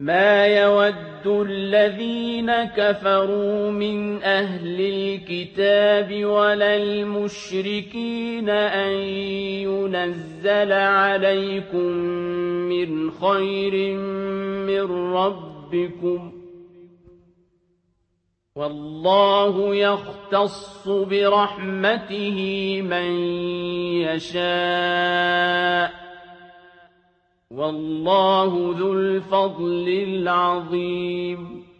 مَا يَوَدُّ الَّذِينَ كَفَرُوا مِنْ أَهْلِ الْكِتَابِ وَلَا الْمُشْرِكِينَ أَن يُنَزَّلَ عَلَيْكُم مِّنْ خَيْرٍ مِّن رَّبِّكُمْ ۗ وَاللَّهُ يَخْتَصُّ بِرَحْمَتِهِ مَن يَشَاءُ ۗ وَاللَّهُ ذُو الْفَضْلِ الْعَظِيمِ